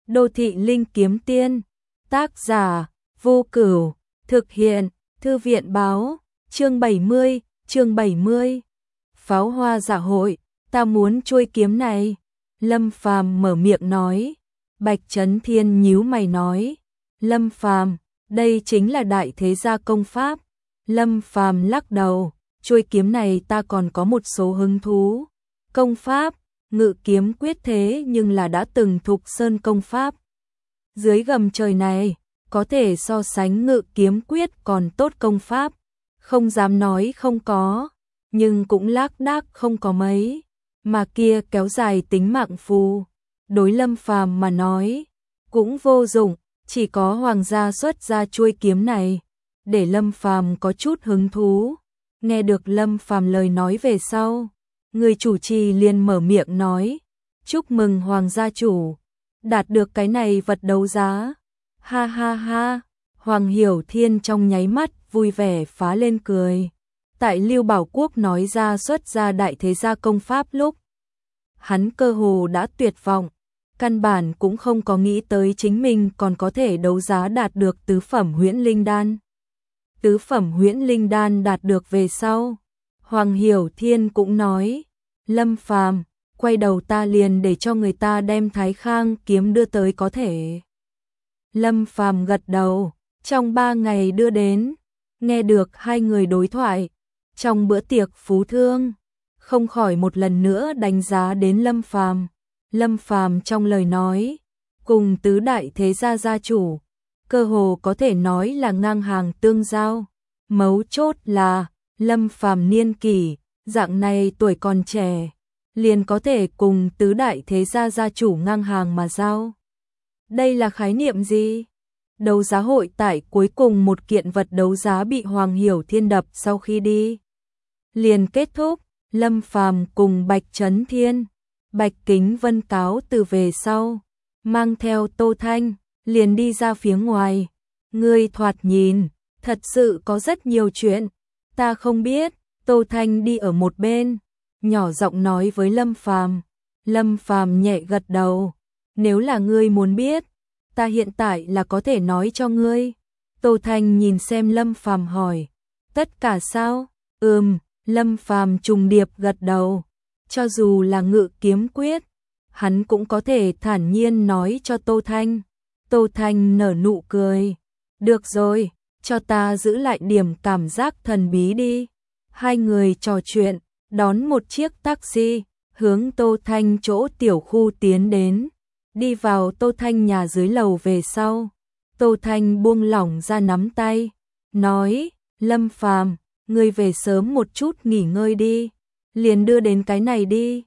Đô thị linh kiếm tiên. Tác giả Vô Cửu. Thực hiện Thư viện báo. Chương 70. Pháo hoa dạ hội. Ta muốn chuôi kiếm này. Lâm Phàm mở miệng nói. Bạch Chấn Thiên nhíu mày nói. Lâm Phàm, đây chính là đại thế gia công pháp. Lâm Phàm lắc đầu. Chuôi kiếm này ta còn có một số hứng thú. Công pháp, ngự kiếm quyết thế nhưng là đã từng thục sơn công pháp. Dưới gầm trời này, có thể so sánh ngự kiếm quyết còn tốt công pháp. Không dám nói không có, nhưng cũng lác đác không có mấy. Mà kia kéo dài tính mạng phù, đối Lâm Phàm mà nói, cũng vô dụng, chỉ có hoàng gia xuất ra chuôi kiếm này, để Lâm Phàm có chút hứng thú. Nghe được Lâm Phàm lời nói về sau, người chủ trì liền mở miệng nói, chúc mừng hoàng gia chủ, đạt được cái này vật đấu giá. Ha ha ha, Hoàng Hiểu Thiên trong nháy mắt vui vẻ phá lên cười. Tại Lưu Bảo Quốc nói ra xuất ra đại thế gia công pháp lúc, hắn cơ hồ đã tuyệt vọng, căn bản cũng không có nghĩ tới chính mình còn có thể đấu giá đạt được tứ phẩm huyễn linh đan. Tứ phẩm huyễn linh đan đạt được về sau, Hoàng Hiểu Thiên cũng nói, Lâm Phàm, quay đầu ta liền để cho người ta đem Thái Khang kiếm đưa tới có thể. Lâm Phàm gật đầu, trong 3 ngày đưa đến. Nghe được hai người đối thoại trong bữa tiệc phú thương, không khỏi một lần nữa đánh giá đến Lâm Phàm. Lâm Phàm trong lời nói, cùng tứ đại thế gia gia chủ, cơ hồ có thể nói là ngang hàng tương giao. Mấu chốt là, Lâm Phàm niên kỷ, dạng này tuổi còn trẻ, liền có thể cùng tứ đại thế gia gia chủ ngang hàng mà giao. Đây là khái niệm gì? Đấu giá hội tại cuối cùng một kiện vật đấu giá bị Hoàng Hiểu Thiên đập sau khi đi liền kết thúc. Lâm Phàm cùng Bạch Chấn Thiên, Bạch Kính Vân cáo từ về sau, mang theo Tô Thanh, liền đi ra phía ngoài. Ngươi thoạt nhìn, thật sự có rất nhiều chuyện, ta không biết. Tô Thanh đi ở một bên, nhỏ giọng nói với Lâm Phàm. Lâm Phàm nhẹ gật đầu, nếu là ngươi muốn biết, ta hiện tại là có thể nói cho ngươi. Tô Thanh nhìn xem Lâm Phàm hỏi, tất cả sao? Lâm Phàm trùng điệp gật đầu, cho dù là ngự kiếm quyết, hắn cũng có thể thản nhiên nói cho Tô Thanh. Tô Thanh nở nụ cười, được rồi, cho ta giữ lại điểm cảm giác thần bí đi. Hai người trò chuyện, đón một chiếc taxi, hướng Tô Thanh chỗ tiểu khu tiến đến. Đi vào Tô Thanh nhà dưới lầu về sau, Tô Thanh buông lỏng ra nắm tay, nói, Lâm Phàm, ngươi về sớm một chút nghỉ ngơi đi, liền đưa đến cái này đi.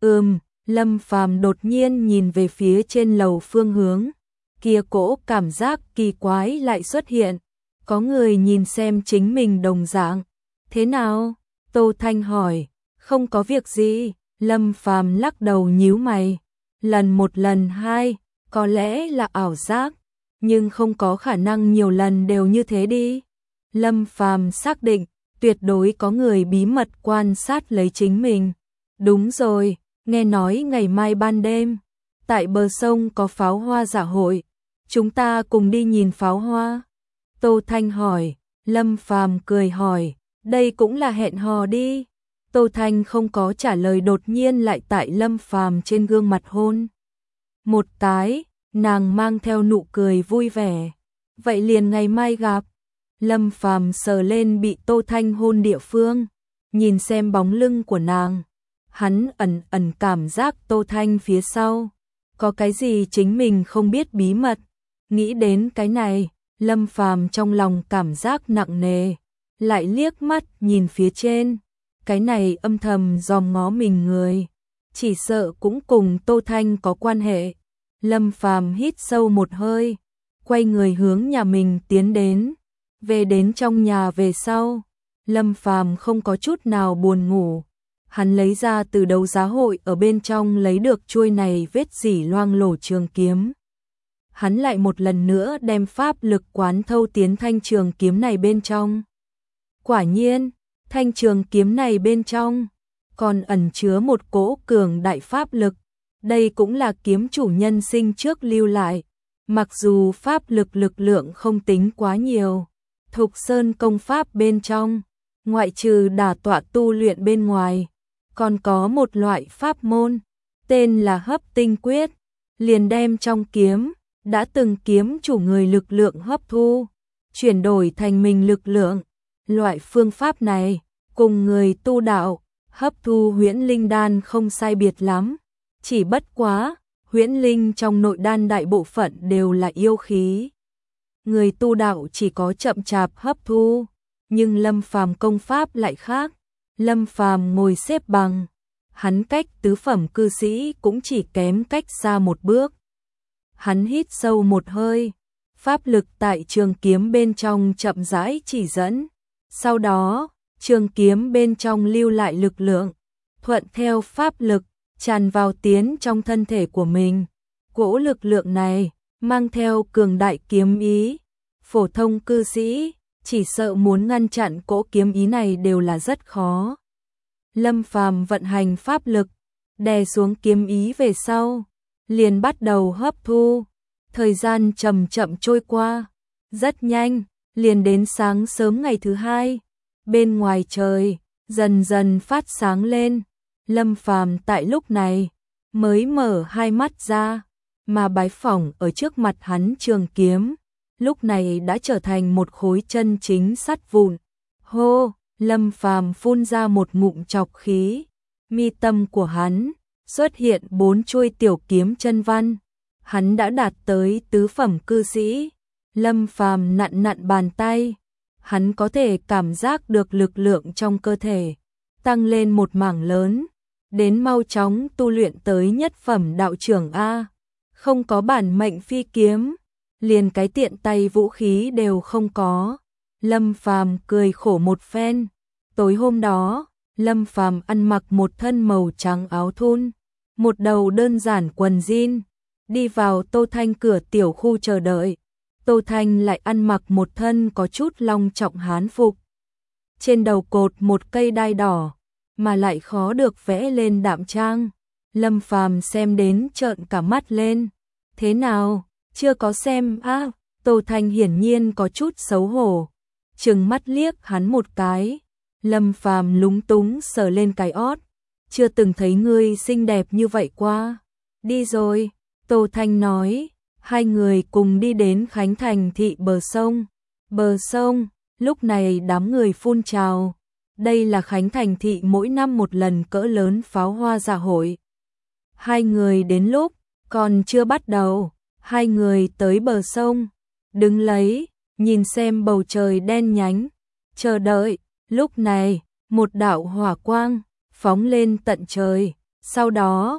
Lâm Phàm đột nhiên nhìn về phía trên lầu phương hướng, kia cỗ cảm giác kỳ quái lại xuất hiện, có người nhìn xem chính mình đồng dạng. Thế nào? Tô Thanh hỏi. Không có việc gì. Lâm Phàm lắc đầu nhíu mày. Lần một lần hai, có lẽ là ảo giác, nhưng không có khả năng nhiều lần đều như thế đi. Lâm Phàm xác định, tuyệt đối có người bí mật quan sát lấy chính mình. Đúng rồi, nghe nói ngày mai ban đêm, tại bờ sông có pháo hoa dạ hội, chúng ta cùng đi nhìn pháo hoa. Tô Thanh hỏi. Lâm Phàm cười hỏi, đây cũng là hẹn hò đi. Tô Thanh không có trả lời, đột nhiên lại tại Lâm Phàm trên gương mặt hôn một cái, nàng mang theo nụ cười vui vẻ. Vậy liền ngày mai gặp. Lâm Phàm sờ lên bị Tô Thanh hôn địa phương, nhìn xem bóng lưng của nàng, hắn ẩn cảm giác Tô Thanh phía sau có cái gì chính mình không biết bí mật. Nghĩ đến cái này, Lâm Phàm trong lòng cảm giác nặng nề, lại liếc mắt nhìn phía trên, cái này âm thầm dòm ngó mình người, chỉ sợ cũng cùng Tô Thanh có quan hệ. Lâm Phàm hít sâu một hơi, quay người hướng nhà mình tiến đến. Về đến trong nhà về sau, Lâm Phàm không có chút nào buồn ngủ. Hắn lấy ra từ đấu giá hội ở bên trong lấy được chuôi này vết dỉ loang lổ trường kiếm. Hắn lại một lần nữa đem pháp lực quán thâu tiến thanh trường kiếm này bên trong. Quả nhiên, thanh trường kiếm này bên trong còn ẩn chứa một cỗ cường đại pháp lực, Đây cũng là kiếm chủ nhân sinh trước lưu lại. Mặc dù pháp lực lượng không tính quá nhiều, Thục Sơn công pháp bên trong, ngoại trừ đả tọa tu luyện bên ngoài, còn có một loại pháp môn, tên là hấp tinh quyết, liền đem trong kiếm, đã từng kiếm chủ người lực lượng hấp thu, chuyển đổi thành mình lực lượng. Loại phương pháp này, cùng người tu đạo, hấp thu huyễn linh đan không sai biệt lắm, chỉ bất quá, huyễn linh trong nội đan đại bộ phận đều là yêu khí. Người tu đạo chỉ có chậm chạp hấp thu, nhưng Lâm Phàm công pháp lại khác. Lâm Phàm ngồi xếp bằng, hắn cách tứ phẩm cư sĩ cũng chỉ kém cách xa một bước. Hắn hít sâu một hơi, pháp lực tại trường kiếm bên trong chậm rãi chỉ dẫn. Sau đó, trường kiếm bên trong lưu lại lực lượng, thuận theo pháp lực, tràn vào tiến trong thân thể của mình. Cỗ lực lượng này, mang theo cường đại kiếm ý. Phổ thông cư sĩ, chỉ sợ muốn ngăn chặn cỗ kiếm ý này đều là rất khó. Lâm Phàm vận hành pháp lực, đè xuống kiếm ý về sau, liền bắt đầu hấp thu. Thời gian chậm chậm trôi qua, rất nhanh, liền đến sáng sớm ngày thứ hai. Bên ngoài trời, dần dần phát sáng lên. Lâm Phàm tại lúc này, mới mở hai mắt ra, mà bái phỏng ở trước mặt hắn trường kiếm, lúc này đã trở thành một khối chân chính sắt vụn. Hô, Lâm Phàm phun ra một ngụm trọc khí, mi tâm của hắn xuất hiện 4 chuôi tiểu kiếm chân văn. Hắn đã đạt tới tứ phẩm cư sĩ. Lâm Phàm nặn nặn bàn tay, hắn có thể cảm giác được lực lượng trong cơ thể tăng lên một mảng lớn, đến mau chóng tu luyện tới nhất phẩm đạo trưởng a. Không có bản mệnh phi kiếm, liền cái tiện tay vũ khí đều không có. Lâm Phàm cười khổ một phen. Tối hôm đó, Lâm Phàm ăn mặc một thân màu trắng áo thun, một đầu đơn giản quần jean, đi vào Tô Thanh cửa tiểu khu chờ đợi. Tô Thanh lại ăn mặc một thân có chút long trọng hán phục. Trên đầu cột một cây đai đỏ, mà lại khó được vẽ lên đạm trang. Lâm Phàm xem đến trợn cả mắt lên. Thế nào, chưa có xem á? Tô Thanh hiển nhiên có chút xấu hổ, trừng mắt liếc hắn một cái. Lâm Phàm lúng túng sờ lên cái ót. Chưa từng thấy ngươi xinh đẹp như vậy qua. Đi rồi, Tô Thanh nói. Hai người cùng đi đến Khánh Thành thị bờ sông. Bờ sông, lúc này đám người phun trào. Đây là Khánh Thành thị mỗi năm một lần cỡ lớn pháo hoa dạ hội. Hai người đến lúc còn chưa bắt đầu, hai người tới bờ sông, đứng lấy, nhìn xem bầu trời đen nhánh, chờ đợi. Lúc này, một đạo hỏa quang phóng lên tận trời, sau đó,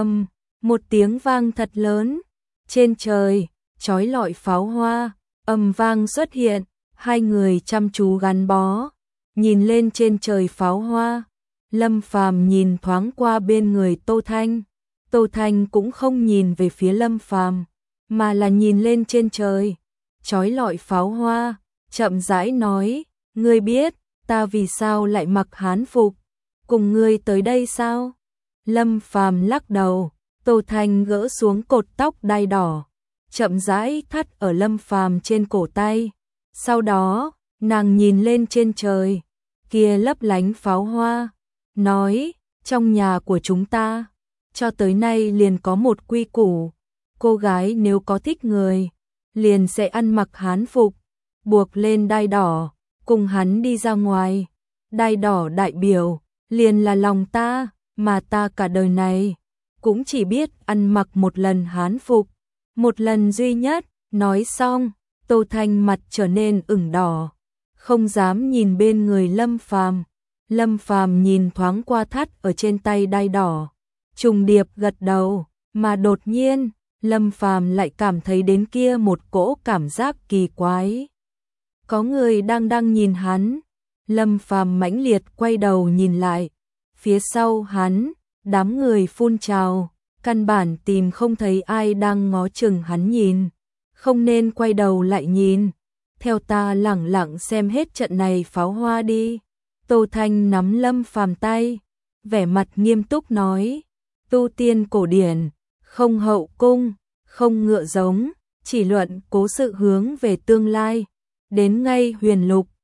một tiếng vang thật lớn, trên trời, chói lọi pháo hoa, ầm vang xuất hiện, hai người chăm chú gắn bó, nhìn lên trên trời pháo hoa. Lâm Phàm nhìn thoáng qua bên người Tô Thanh. Tô Thanh cũng không nhìn về phía Lâm Phàm, mà là nhìn lên trên trời, chói lọi pháo hoa, chậm rãi nói, ngươi biết, ta vì sao lại mặc hán phục, cùng ngươi tới đây sao? Lâm Phàm lắc đầu. Tô Thanh gỡ xuống cột tóc đai đỏ, chậm rãi thắt ở Lâm Phàm trên cổ tay. Sau đó, nàng nhìn lên trên trời, kia lấp lánh pháo hoa, nói, trong nhà của chúng ta, cho tới nay liền có một quy củ, cô gái nếu có thích người, liền sẽ ăn mặc hán phục, buộc lên đai đỏ, cùng hắn đi ra ngoài. Đai đỏ đại biểu, liền là lòng ta, mà ta cả đời này cũng chỉ biết ăn mặc một lần hán phục, một lần duy nhất. Nói xong, Tô Thanh mặt trở nên ửng đỏ, không dám nhìn bên người Lâm Phàm. Lâm Phàm nhìn thoáng qua thắt ở trên tay đai đỏ, trùng điệp gật đầu, mà đột nhiên, Lâm Phàm lại cảm thấy đến kia một cỗ cảm giác kỳ quái. Có người đang nhìn hắn. Lâm Phàm mãnh liệt quay đầu nhìn lại, phía sau hắn, đám người phun trào, căn bản tìm không thấy ai đang ngó chừng hắn nhìn, không nên quay đầu lại nhìn, theo ta lẳng lặng xem hết trận này pháo hoa đi. Tô Thanh nắm Lâm Phàm tay, vẻ mặt nghiêm túc nói, tu tiên cổ điển, không hậu cung, không ngựa giống, chỉ luận cố sự hướng về tương lai. Đến ngay Huyền Lục,